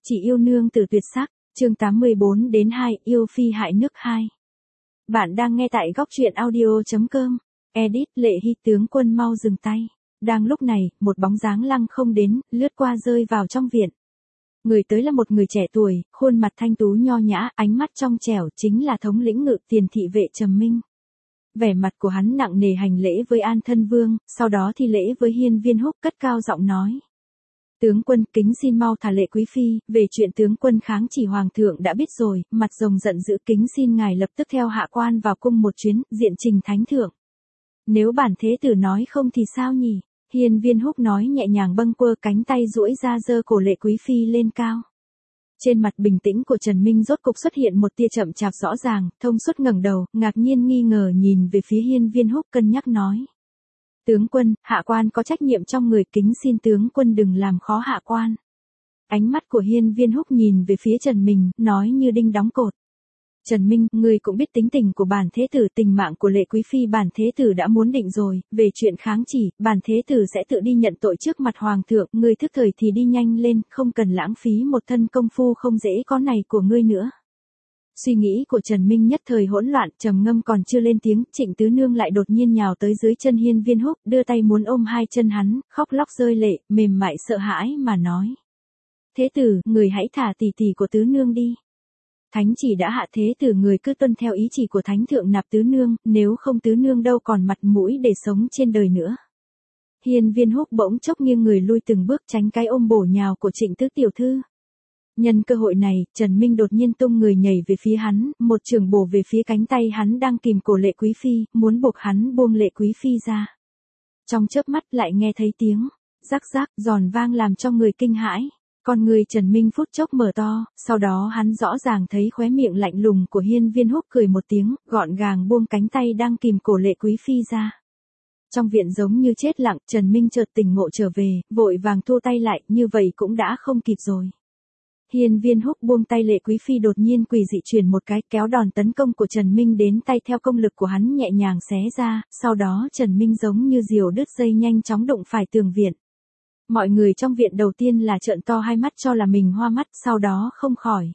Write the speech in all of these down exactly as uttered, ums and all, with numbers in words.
Chị yêu nương tử tuyệt sắc, chương tám mươi bốn đến hai, yêu phi hại nước hai. Bạn đang nghe tại góc truyện audio.com. Edit Lệ Hy tướng quân mau dừng tay. Đang lúc này, một bóng dáng lăng không đến, lướt qua rơi vào trong viện. Người tới là một người trẻ tuổi, khuôn mặt thanh tú nho nhã, ánh mắt trong trẻo, chính là thống lĩnh ngự tiền thị vệ Trầm Minh. Vẻ mặt của hắn nặng nề hành lễ với An Thân Vương, sau đó thi lễ với Hiên Viên Húc, cất cao giọng nói. Tướng quân, kính xin mau thả Lệ quý phi, về chuyện tướng quân kháng chỉ hoàng thượng đã biết rồi, mặt rồng giận dữ, kính xin ngài lập tức theo hạ quan vào cung một chuyến, diện trình thánh thượng. Nếu bản thế tử nói không thì sao nhỉ? Hiên Viên Húc nói nhẹ nhàng, bâng quơ cánh tay duỗi ra giơ cổ Lệ quý phi lên cao. Trên mặt bình tĩnh của Trần Minh rốt cục xuất hiện một tia chậm chạp rõ ràng, thông suốt ngẩng đầu, ngạc nhiên nghi ngờ nhìn về phía Hiên Viên Húc, cân nhắc nói. Tướng quân, hạ quan có trách nhiệm trong người, kính xin tướng quân đừng làm khó hạ quan. Ánh mắt của Hiên Viên Húc nhìn về phía Trần Minh, nói như đinh đóng cột. Trần Minh, ngươi cũng biết tính tình của bản thế tử, tình mạng của Lệ quý phi bản thế tử đã muốn định rồi, về chuyện kháng chỉ, bản thế tử sẽ tự đi nhận tội trước mặt hoàng thượng, ngươi thức thời thì đi nhanh lên, không cần lãng phí một thân công phu không dễ có này của ngươi nữa. Suy nghĩ của Trần Minh nhất thời hỗn loạn, trầm ngâm còn chưa lên tiếng, Trịnh Tứ Nương lại đột nhiên nhào tới dưới chân Hiên Viên Húc, đưa tay muốn ôm hai chân hắn, khóc lóc rơi lệ, mềm mại sợ hãi mà nói. Thế tử, người hãy thả tỷ tỷ của Tứ Nương đi. Thánh chỉ đã hạ, thế tử người cứ tuân theo ý chỉ của Thánh thượng nạp Tứ Nương, nếu không Tứ Nương đâu còn mặt mũi để sống trên đời nữa. Hiên Viên Húc bỗng chốc nghiêng người lui từng bước tránh cái ôm bổ nhào của Trịnh Tứ tiểu thư. Nhân cơ hội này, Trần Minh đột nhiên tung người nhảy về phía hắn, một trường bổ về phía cánh tay hắn đang kìm cổ Lệ quý phi, muốn buộc hắn buông Lệ quý phi ra. Trong chớp mắt lại nghe thấy tiếng rắc rắc giòn vang làm cho người kinh hãi. Con người Trần Minh phút chốc mở to, sau đó hắn rõ ràng thấy khóe miệng lạnh lùng của Hiên Viên Húc cười một tiếng, gọn gàng buông cánh tay đang kìm cổ Lệ quý phi ra. Trong viện giống như chết lặng, Trần Minh chợt tỉnh ngộ trở về, vội vàng thu tay lại, như vậy cũng đã không kịp rồi. Hiên Viên Húc buông tay Lệ quý phi đột nhiên quỳ dị chuyển một cái, kéo đòn tấn công của Trần Minh đến tay theo công lực của hắn nhẹ nhàng xé ra, sau đó Trần Minh giống như diều đứt dây nhanh chóng đụng phải tường viện. Mọi người trong viện đầu tiên là trợn to hai mắt cho là mình hoa mắt, sau đó không khỏi.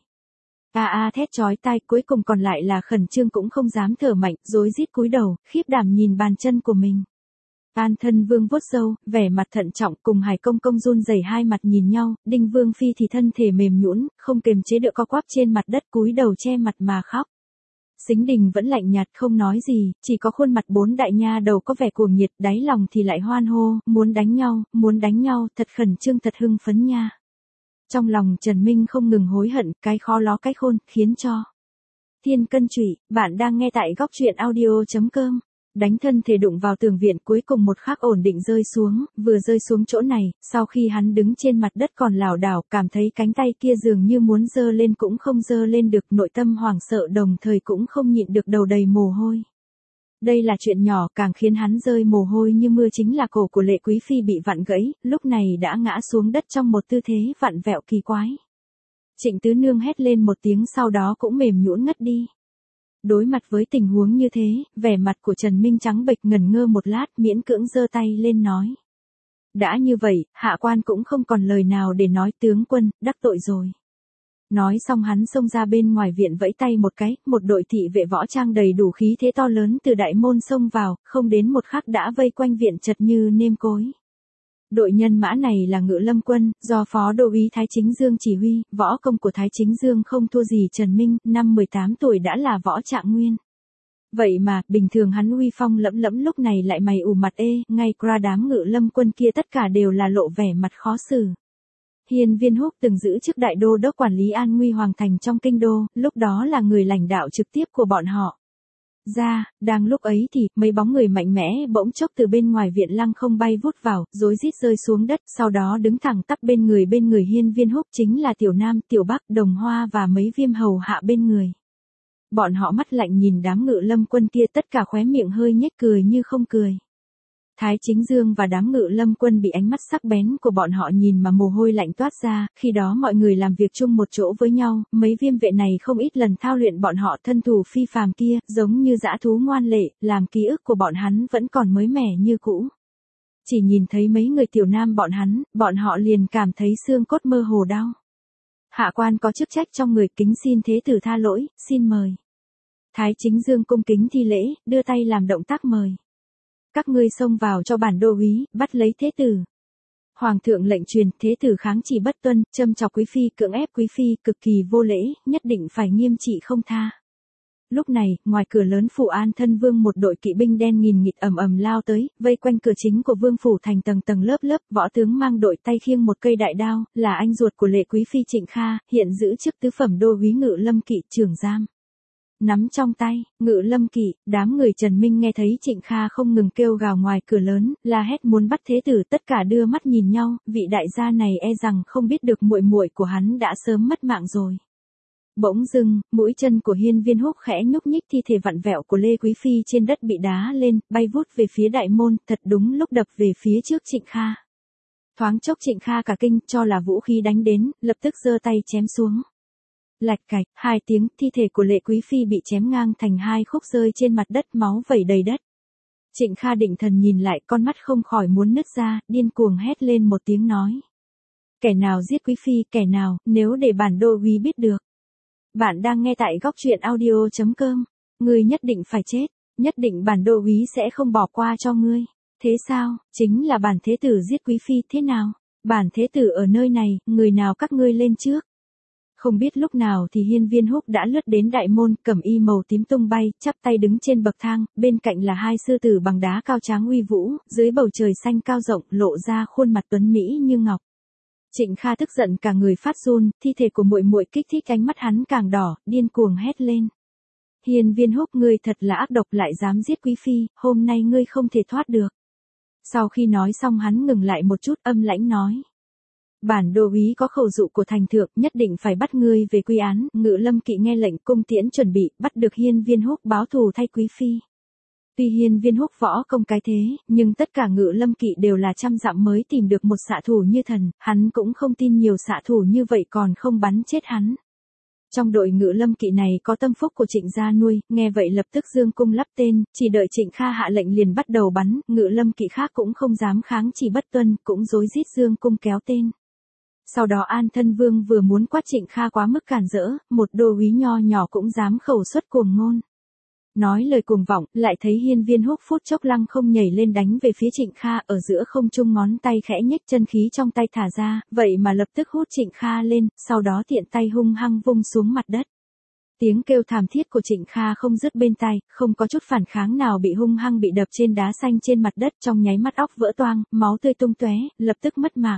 A a thét chói tai, cuối cùng còn lại là khẩn trương cũng không dám thở mạnh, rối rít cúi đầu, khiếp đảm nhìn bàn chân của mình. An Thân Vương vuốt râu, vẻ mặt thận trọng, cùng Hải Công Công run rẩy hai mặt nhìn nhau, Đinh Vương Phi thì thân thể mềm nhũn, không kềm chế được co quắp trên mặt đất cúi đầu che mặt mà khóc. Sính Đình vẫn lạnh nhạt không nói gì, chỉ có khuôn mặt bốn đại nha đầu có vẻ cuồng nhiệt, đáy lòng thì lại hoan hô, muốn đánh nhau, muốn đánh nhau, thật khẩn trương thật hưng phấn nha. Trong lòng Trần Minh không ngừng hối hận, cái khó ló cái khôn, khiến cho. Thiên Cân Trụy, bạn đang nghe tại góc truyện audio.com. Đánh thân thể đụng vào tường viện, cuối cùng một khắc ổn định rơi xuống, vừa rơi xuống chỗ này, sau khi hắn đứng trên mặt đất còn lảo đảo, cảm thấy cánh tay kia dường như muốn giơ lên cũng không giơ lên được, nội tâm hoảng sợ đồng thời cũng không nhịn được đầu đầy mồ hôi. Đây là chuyện nhỏ, càng khiến hắn rơi mồ hôi như mưa chính là cổ của Lệ quý phi bị vặn gãy, lúc này đã ngã xuống đất trong một tư thế vặn vẹo kỳ quái. Trịnh Tứ Nương hét lên một tiếng sau đó cũng mềm nhũn ngất đi. Đối mặt với tình huống như thế, vẻ mặt của Trần Minh trắng bệch, ngẩn ngơ một lát, miễn cưỡng giơ tay lên nói. Đã như vậy, hạ quan cũng không còn lời nào để nói, tướng quân, đắc tội rồi. Nói xong hắn xông ra bên ngoài viện vẫy tay một cái, một đội thị vệ võ trang đầy đủ khí thế to lớn từ đại môn xông vào, không đến một khắc đã vây quanh viện chật như nêm cối. Đội nhân mã này là Ngự Lâm quân, do Phó Đô úy Thái Chính Dương chỉ huy, võ công của Thái Chính Dương không thua gì Trần Minh, năm mười tám tuổi đã là võ trạng nguyên. Vậy mà, bình thường hắn uy phong lẫm lẫm lúc này lại mày ủ mặt ê, ngay qua đám Ngự Lâm quân kia tất cả đều là lộ vẻ mặt khó xử. Hiên Viên Húc từng giữ chức đại đô đốc quản lý an nguy hoàng thành trong kinh đô, lúc đó là người lãnh đạo trực tiếp của bọn họ. Ra, đang lúc ấy thì, mấy bóng người mạnh mẽ bỗng chốc từ bên ngoài viện lăng không bay vút vào, rối rít rơi xuống đất, sau đó đứng thẳng tắp bên người bên người Hiên Viên Húc chính là Tiểu Nam, Tiểu Bắc, Đồng Hoa và mấy viêm hầu hạ bên người. Bọn họ mắt lạnh nhìn đám Ngự Lâm quân kia, tất cả khóe miệng hơi nhếch cười như không cười. Thái Chính Dương và đám Ngự Lâm quân bị ánh mắt sắc bén của bọn họ nhìn mà mồ hôi lạnh toát ra, khi đó mọi người làm việc chung một chỗ với nhau, mấy viêm vệ này không ít lần thao luyện bọn họ thân thủ phi phàm kia, giống như dã thú ngoan lệ, làm ký ức của bọn hắn vẫn còn mới mẻ như cũ. Chỉ nhìn thấy mấy người Tiểu Nam bọn hắn, bọn họ liền cảm thấy xương cốt mơ hồ đau. Hạ quan có chức trách trong người, kính xin thế tử tha lỗi, xin mời. Thái chính Dương cung kính thi lễ, đưa tay làm động tác mời. Các ngươi xông vào cho bản đô úy, bắt lấy thế tử. Hoàng thượng lệnh truyền, thế tử kháng chỉ bất tuân, châm chọc quý phi, cưỡng ép quý phi, cực kỳ vô lễ, nhất định phải nghiêm trị không tha. Lúc này, ngoài cửa lớn phủ An Thân Vương một đội kỵ binh đen nghìn nghịt ầm ầm lao tới, vây quanh cửa chính của vương phủ thành tầng tầng lớp lớp, võ tướng mang đội tay khiêng một cây đại đao, là anh ruột của lệ quý phi Trịnh Kha, hiện giữ chức tứ phẩm đô úy Ngự Lâm Kỵ trưởng giam. Nắm trong tay, Ngự Lâm Kỵ, đám người Trần Minh nghe thấy Trịnh Kha không ngừng kêu gào ngoài cửa lớn, la hét muốn bắt thế tử, tất cả đưa mắt nhìn nhau, vị đại gia này e rằng không biết được muội muội của hắn đã sớm mất mạng rồi. Bỗng dưng, mũi chân của Hiên Viên Húc khẽ nhúc nhích, thi thể vặn vẹo của Lê Quý phi trên đất bị đá lên, bay vút về phía đại môn, thật đúng lúc đập về phía trước Trịnh Kha. Thoáng chốc Trịnh Kha cả kinh, cho là vũ khí đánh đến, lập tức giơ tay chém xuống. Lạch cạch, hai tiếng, thi thể của Lệ Quý phi bị chém ngang thành hai khúc rơi trên mặt đất, máu vẩy đầy đất. Trịnh Kha định thần nhìn lại, con mắt không khỏi muốn nứt ra, điên cuồng hét lên một tiếng nói: Kẻ nào giết Quý phi, kẻ nào, nếu để bản đô úy biết được. Bạn đang nghe tại góc truyện audio chấm com. Ngươi nhất định phải chết, nhất định bản đô úy sẽ không bỏ qua cho ngươi. Thế sao, chính là bản thế tử giết Quý phi, thế nào? Bản thế tử ở nơi này, người nào các ngươi lên trước? Không biết lúc nào thì Hiên Viên Húc đã lướt đến đại môn, cẩm y màu tím tung bay, chắp tay đứng trên bậc thang, bên cạnh là hai sư tử bằng đá cao tráng uy vũ, dưới bầu trời xanh cao rộng, lộ ra khuôn mặt tuấn mỹ như ngọc. Trịnh Kha tức giận cả người phát run, thi thể của muội muội kích thích ánh mắt hắn càng đỏ, điên cuồng hét lên: Hiên Viên Húc, ngươi thật là ác độc, lại dám giết Quý phi, hôm nay ngươi không thể thoát được. Sau khi nói xong hắn ngừng lại một chút, âm lãnh nói: Bản đô úy có khẩu dụ của thành thượng, nhất định phải bắt ngươi về quy án. Ngự Lâm Kỵ nghe lệnh, cung tiễn chuẩn bị, bắt được Hiên Viên Húc báo thù thay Quý phi. Tuy Hiên Viên Húc võ công cái thế, nhưng tất cả Ngự Lâm Kỵ đều là trăm dặm mới tìm được một xạ thủ như thần, hắn cũng không tin nhiều xạ thủ như vậy còn không bắn chết hắn. Trong đội Ngự Lâm Kỵ này có tâm phúc của Trịnh gia nuôi, nghe vậy lập tức dương cung lắp tên, chỉ đợi Trịnh Kha hạ lệnh liền bắt đầu bắn, Ngự Lâm Kỵ khác cũng không dám kháng chỉ bất tuân, cũng rối rít dương cung kéo tên. Sau đó An Thân Vương vừa muốn quát Trịnh Kha quá mức cản rỡ, một đô úy nho nhỏ cũng dám khẩu xuất cuồng ngôn. Nói lời cuồng vọng, lại thấy Hiên Viên Húc phút chốc lăng không nhảy lên đánh về phía Trịnh Kha, ở giữa không trung ngón tay khẽ nhếch, chân khí trong tay thả ra, vậy mà lập tức hút Trịnh Kha lên, sau đó tiện tay hung hăng vung xuống mặt đất. Tiếng kêu thảm thiết của Trịnh Kha không dứt bên tai, không có chút phản kháng nào, bị hung hăng bị đập trên đá xanh trên mặt đất, trong nháy mắt óc vỡ toang, máu tươi tung tóe, lập tức mất mạng.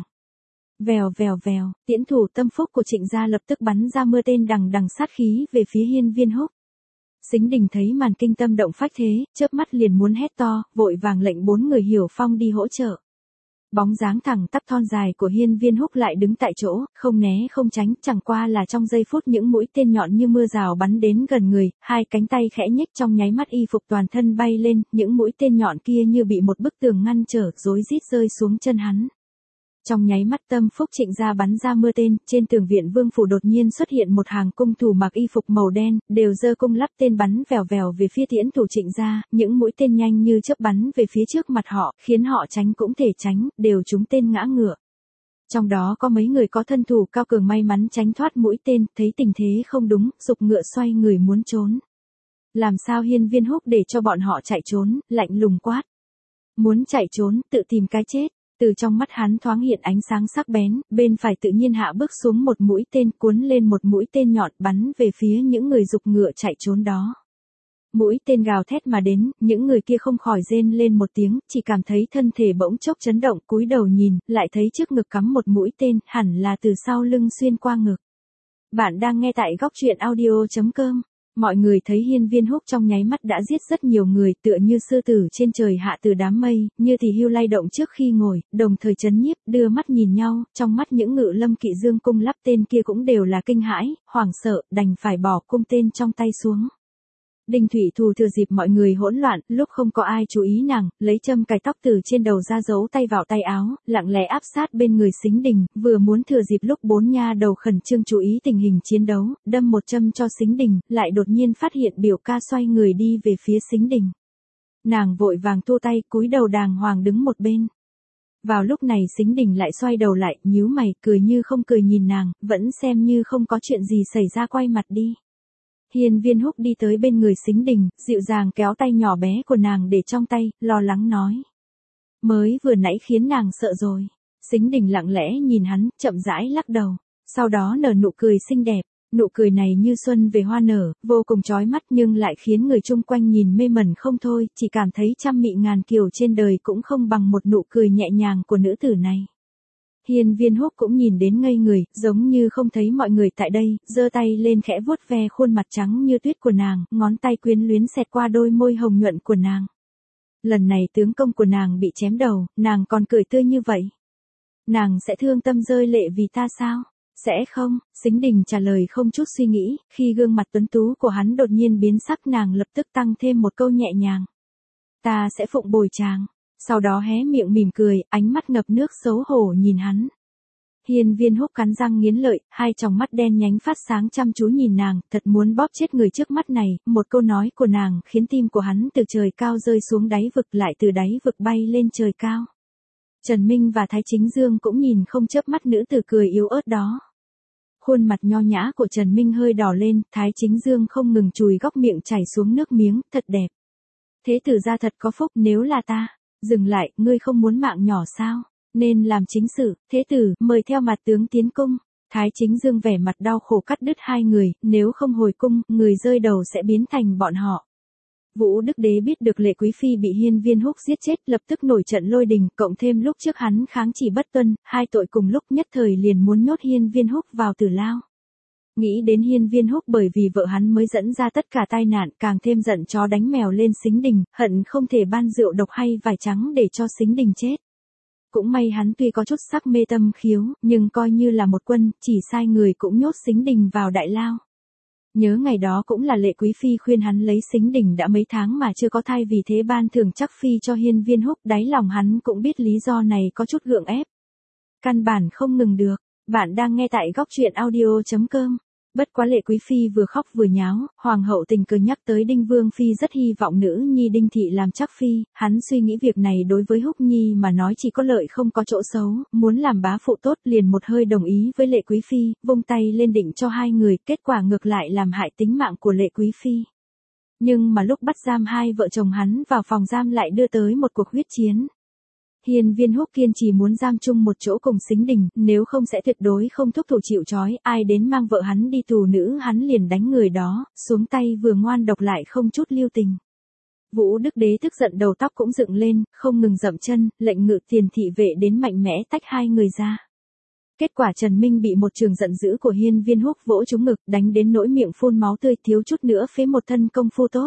Vèo vèo vèo, tiễn thủ tâm phúc của Trịnh gia lập tức bắn ra mưa tên đằng đằng sát khí về phía Hiên Viên Húc. Sính Đình thấy màn kinh tâm động phách thế, chớp mắt liền muốn hét to, vội vàng lệnh bốn người Hiểu Phong đi hỗ trợ. Bóng dáng thẳng tắp thon dài của Hiên Viên Húc lại đứng tại chỗ, không né không tránh, chẳng qua là trong giây phút những mũi tên nhọn như mưa rào bắn đến gần người, hai cánh tay khẽ nhếch, trong nháy mắt y phục toàn thân bay lên, những mũi tên nhọn kia như bị một bức tường ngăn trở, rối rít rơi xuống chân hắn. Trong nháy mắt tâm phúc Trịnh gia bắn ra mưa tên, trên tường viện vương phủ đột nhiên xuất hiện một hàng cung thủ mặc y phục màu đen, đều giơ cung lắp tên bắn vèo vèo về phía tiễn thủ Trịnh gia, những mũi tên nhanh như chớp bắn về phía trước mặt họ, khiến họ tránh cũng thể tránh, đều trúng tên ngã ngựa. Trong đó có mấy người có thân thủ cao cường may mắn tránh thoát mũi tên, thấy tình thế không đúng, giục ngựa xoay người muốn trốn. Làm sao Hiên Viên Húc để cho bọn họ chạy trốn, lạnh lùng quát: Muốn chạy trốn, tự tìm cái chết. Từ trong mắt hắn thoáng hiện ánh sáng sắc bén, bên phải tự nhiên hạ bước xuống một mũi tên, cuốn lên một mũi tên nhọn bắn về phía những người giục ngựa chạy trốn đó. Mũi tên gào thét mà đến, những người kia không khỏi rên lên một tiếng, chỉ cảm thấy thân thể bỗng chốc chấn động, cúi đầu nhìn, lại thấy trước ngực cắm một mũi tên, hẳn là từ sau lưng xuyên qua ngực. Bạn đang nghe tại góc truyện audio chấm com. Mọi người thấy Hiên Viên Húc trong nháy mắt đã giết rất nhiều người, tựa như sư tử trên trời hạ từ đám mây, như thì hươu lay động trước khi ngồi, đồng thời chấn nhiếp, đưa mắt nhìn nhau, trong mắt những Ngự Lâm Kỵ dương cung lắp tên kia cũng đều là kinh hãi, hoảng sợ, đành phải bỏ cung tên trong tay xuống. Đinh Thủy Thù thừa dịp mọi người hỗn loạn, lúc không có ai chú ý nàng, lấy châm cài tóc từ trên đầu ra giấu tay vào tay áo, lặng lẽ áp sát bên người Sính Đình, vừa muốn thừa dịp lúc bốn nha đầu khẩn trương chú ý tình hình chiến đấu, đâm một châm cho Sính Đình, lại đột nhiên phát hiện biểu ca xoay người đi về phía Sính Đình. Nàng vội vàng thu tay, cúi đầu đàng hoàng đứng một bên. Vào lúc này Sính Đình lại xoay đầu lại, nhíu mày, cười như không cười nhìn nàng, vẫn xem như không có chuyện gì xảy ra quay mặt đi. Hiên Viên Húc đi tới bên người Sính Đình, dịu dàng kéo tay nhỏ bé của nàng để trong tay, lo lắng nói. Mới vừa nãy khiến nàng sợ rồi. Sính Đình lặng lẽ nhìn hắn, chậm rãi lắc đầu. Sau đó nở nụ cười xinh đẹp. Nụ cười này như xuân về hoa nở, vô cùng chói mắt nhưng lại khiến người chung quanh nhìn mê mẩn không thôi, chỉ cảm thấy trăm mị ngàn kiều trên đời cũng không bằng một nụ cười nhẹ nhàng của nữ tử này. Hiên Viên Húc cũng nhìn đến ngây người, giống như không thấy mọi người tại đây, giơ tay lên khẽ vuốt ve khuôn mặt trắng như tuyết của nàng, ngón tay quyến luyến xẹt qua đôi môi hồng nhuận của nàng. Lần này tướng công của nàng bị chém đầu, nàng còn cười tươi như vậy. Nàng sẽ thương tâm rơi lệ vì ta sao? Sẽ không, Sính Đình trả lời không chút suy nghĩ, khi gương mặt tuấn tú của hắn đột nhiên biến sắc nàng lập tức tăng thêm một câu nhẹ nhàng. Ta sẽ phụng bồi chàng. Sau đó hé miệng mỉm cười, ánh mắt ngập nước xấu hổ nhìn hắn. Hiên Viên Húc cắn răng nghiến lợi, hai tròng mắt đen nhánh phát sáng chăm chú nhìn nàng, thật muốn bóp chết người trước mắt này, một câu nói của nàng khiến tim của hắn từ trời cao rơi xuống đáy vực lại từ đáy vực bay lên trời cao. Trần Minh và Thái Chính Dương cũng nhìn không chớp mắt nữ tử cười yếu ớt đó. Khuôn mặt nho nhã của Trần Minh hơi đỏ lên, Thái Chính Dương không ngừng chùi góc miệng chảy xuống nước miếng, thật đẹp. Thế tử gia thật có phúc, nếu là ta. Dừng lại, ngươi không muốn mạng nhỏ sao? Nên làm chính sự, thế tử, mời theo mặt tướng tiến cung. Thái Chính Dương vẻ mặt đau khổ cắt đứt hai người, nếu không hồi cung, người rơi đầu sẽ biến thành bọn họ. Vũ Đức Đế biết được Lệ Quý Phi bị Hiên Viên Húc giết chết, lập tức nổi trận lôi đình, cộng thêm lúc trước hắn kháng chỉ bất tuân, hai tội cùng lúc nhất thời liền muốn nhốt Hiên Viên Húc vào tử lao. Nghĩ đến Hiên Viên Húc bởi vì vợ hắn mới dẫn ra tất cả tai nạn, càng thêm giận chó đánh mèo lên Sính Đình, hận không thể ban rượu độc hay vải trắng để cho Sính Đình chết. Cũng may hắn tuy có chút sắc mê tâm khiếu, nhưng coi như là một quân, chỉ sai người cũng nhốt Sính Đình vào đại lao. Nhớ ngày đó cũng là Lệ Quý Phi khuyên hắn lấy Sính Đình đã mấy tháng mà chưa có thai, vì thế ban thưởng chắc phi cho Hiên Viên Húc, đáy lòng hắn cũng biết lý do này có chút gượng ép. Căn bản không ngừng được. Bạn đang nghe tại góc truyện audio chấm com. Bất quá Lệ Quý Phi vừa khóc vừa nháo, Hoàng hậu tình cờ nhắc tới Đinh Vương Phi rất hy vọng nữ nhi Đinh Thị làm chắc phi, hắn suy nghĩ việc này đối với Húc Nhi mà nói chỉ có lợi không có chỗ xấu, muốn làm bá phụ tốt liền một hơi đồng ý với Lệ Quý Phi, vung tay lên định cho hai người, kết quả ngược lại làm hại tính mạng của Lệ Quý Phi. Nhưng mà lúc bắt giam hai vợ chồng hắn vào phòng giam lại đưa tới một cuộc huyết chiến. Hiên Viên Húc kiên trì muốn giam chung một chỗ cùng Sính Đình, nếu không sẽ tuyệt đối không thúc thủ chịu trói, ai đến mang vợ hắn đi tù nữ hắn liền đánh người đó, xuống tay vừa ngoan độc lại không chút lưu tình. Vũ Đức Đế tức giận đầu tóc cũng dựng lên, không ngừng dậm chân, lệnh ngự tiền thị vệ đến mạnh mẽ tách hai người ra. Kết quả Trần Minh bị một trường giận dữ của Hiên Viên Húc vỗ trúng ngực, đánh đến nỗi miệng phun máu tươi, thiếu chút nữa phế một thân công phu tốt.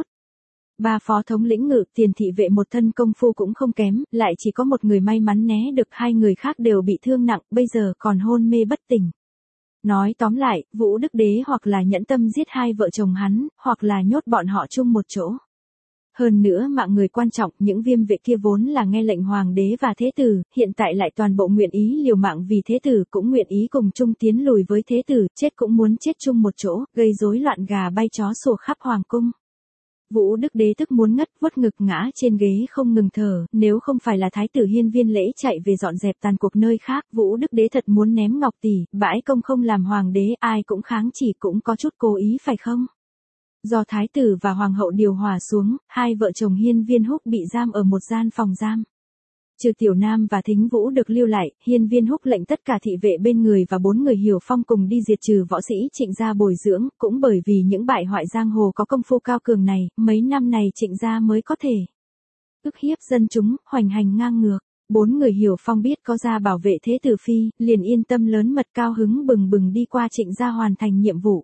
Ba phó thống lĩnh ngự tiền thị vệ một thân công phu cũng không kém, lại chỉ có một người may mắn né được, hai người khác đều bị thương nặng, bây giờ còn hôn mê bất tỉnh. Nói tóm lại, Vũ Đức Đế hoặc là nhẫn tâm giết hai vợ chồng hắn, hoặc là nhốt bọn họ chung một chỗ. Hơn nữa mạng người quan trọng, những viêm vệ kia vốn là nghe lệnh hoàng đế và thế tử, hiện tại lại toàn bộ nguyện ý liều mạng vì thế tử, cũng nguyện ý cùng chung tiến lùi với thế tử, chết cũng muốn chết chung một chỗ, gây rối loạn gà bay chó sủa khắp hoàng cung. Vũ Đức Đế tức muốn ngất, vuốt ngực ngã trên ghế không ngừng thở, nếu không phải là thái tử Hiên Viên Lễ chạy về dọn dẹp tàn cuộc nơi khác, Vũ Đức Đế thật muốn ném ngọc tỷ, bãi công không làm hoàng đế, ai cũng kháng chỉ, cũng có chút cố ý phải không? Do thái tử và hoàng hậu điều hòa xuống, hai vợ chồng Hiên Viên Húc bị giam ở một gian phòng giam. Trừ Tiểu Nam và Thính Vũ được lưu lại, Hiên Viên Húc lệnh tất cả thị vệ bên người và bốn người Hiểu Phong cùng đi diệt trừ võ sĩ Trịnh gia bồi dưỡng, cũng bởi vì những bại hoại giang hồ có công phu cao cường này, mấy năm này Trịnh gia mới có thể ức hiếp dân chúng, hoành hành ngang ngược. Bốn người Hiểu Phong biết có gia bảo vệ thế tử phi, liền yên tâm lớn mật cao hứng bừng bừng đi qua Trịnh gia hoàn thành nhiệm vụ.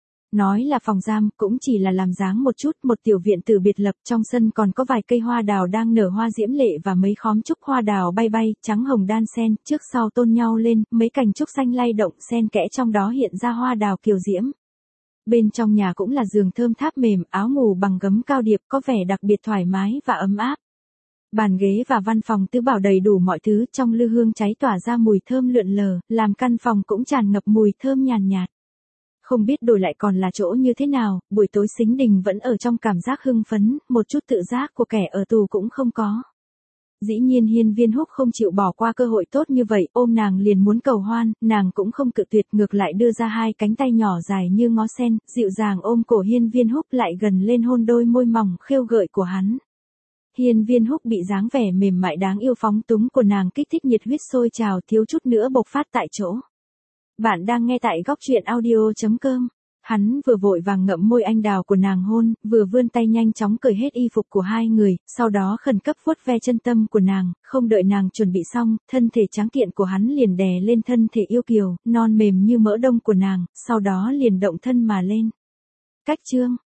Nói là phòng giam, cũng chỉ là làm dáng một chút, một tiểu viện tử biệt lập, trong sân còn có vài cây hoa đào đang nở hoa diễm lệ và mấy khóm trúc hoa đào bay bay, trắng hồng đan xen, trước sau tôn nhau lên, mấy cành trúc xanh lay động xen kẽ trong đó hiện ra hoa đào kiều diễm. Bên trong nhà cũng là giường thơm tháp mềm, áo ngủ bằng gấm cao điệp, có vẻ đặc biệt thoải mái và ấm áp. Bàn ghế và văn phòng tứ bảo đầy đủ mọi thứ, trong lư hương cháy tỏa ra mùi thơm lượn lờ, làm căn phòng cũng tràn ngập mùi thơm nhàn nhạt. Không biết đổi lại còn là chỗ như thế nào, buổi tối Sính Đình vẫn ở trong cảm giác hưng phấn, một chút tự giác của kẻ ở tù cũng không có. Dĩ nhiên Hiên Viên Húc không chịu bỏ qua cơ hội tốt như vậy, ôm nàng liền muốn cầu hoan, nàng cũng không cự tuyệt, ngược lại đưa ra hai cánh tay nhỏ dài như ngó sen, dịu dàng ôm cổ Hiên Viên Húc lại gần lên hôn đôi môi mỏng khêu gợi của hắn. Hiên Viên Húc bị dáng vẻ mềm mại đáng yêu phóng túng của nàng kích thích nhiệt huyết sôi trào, thiếu chút nữa bộc phát tại chỗ. Bạn đang nghe tại góc truyện audio chấm com. Hắn vừa vội vàng ngậm môi anh đào của nàng hôn, vừa vươn tay nhanh chóng cởi hết y phục của hai người, sau đó khẩn cấp vuốt ve chân tâm của nàng, không đợi nàng chuẩn bị xong, thân thể trắng kiện của hắn liền đè lên thân thể yêu kiều, non mềm như mỡ đông của nàng, sau đó liền động thân mà lên. Cách chương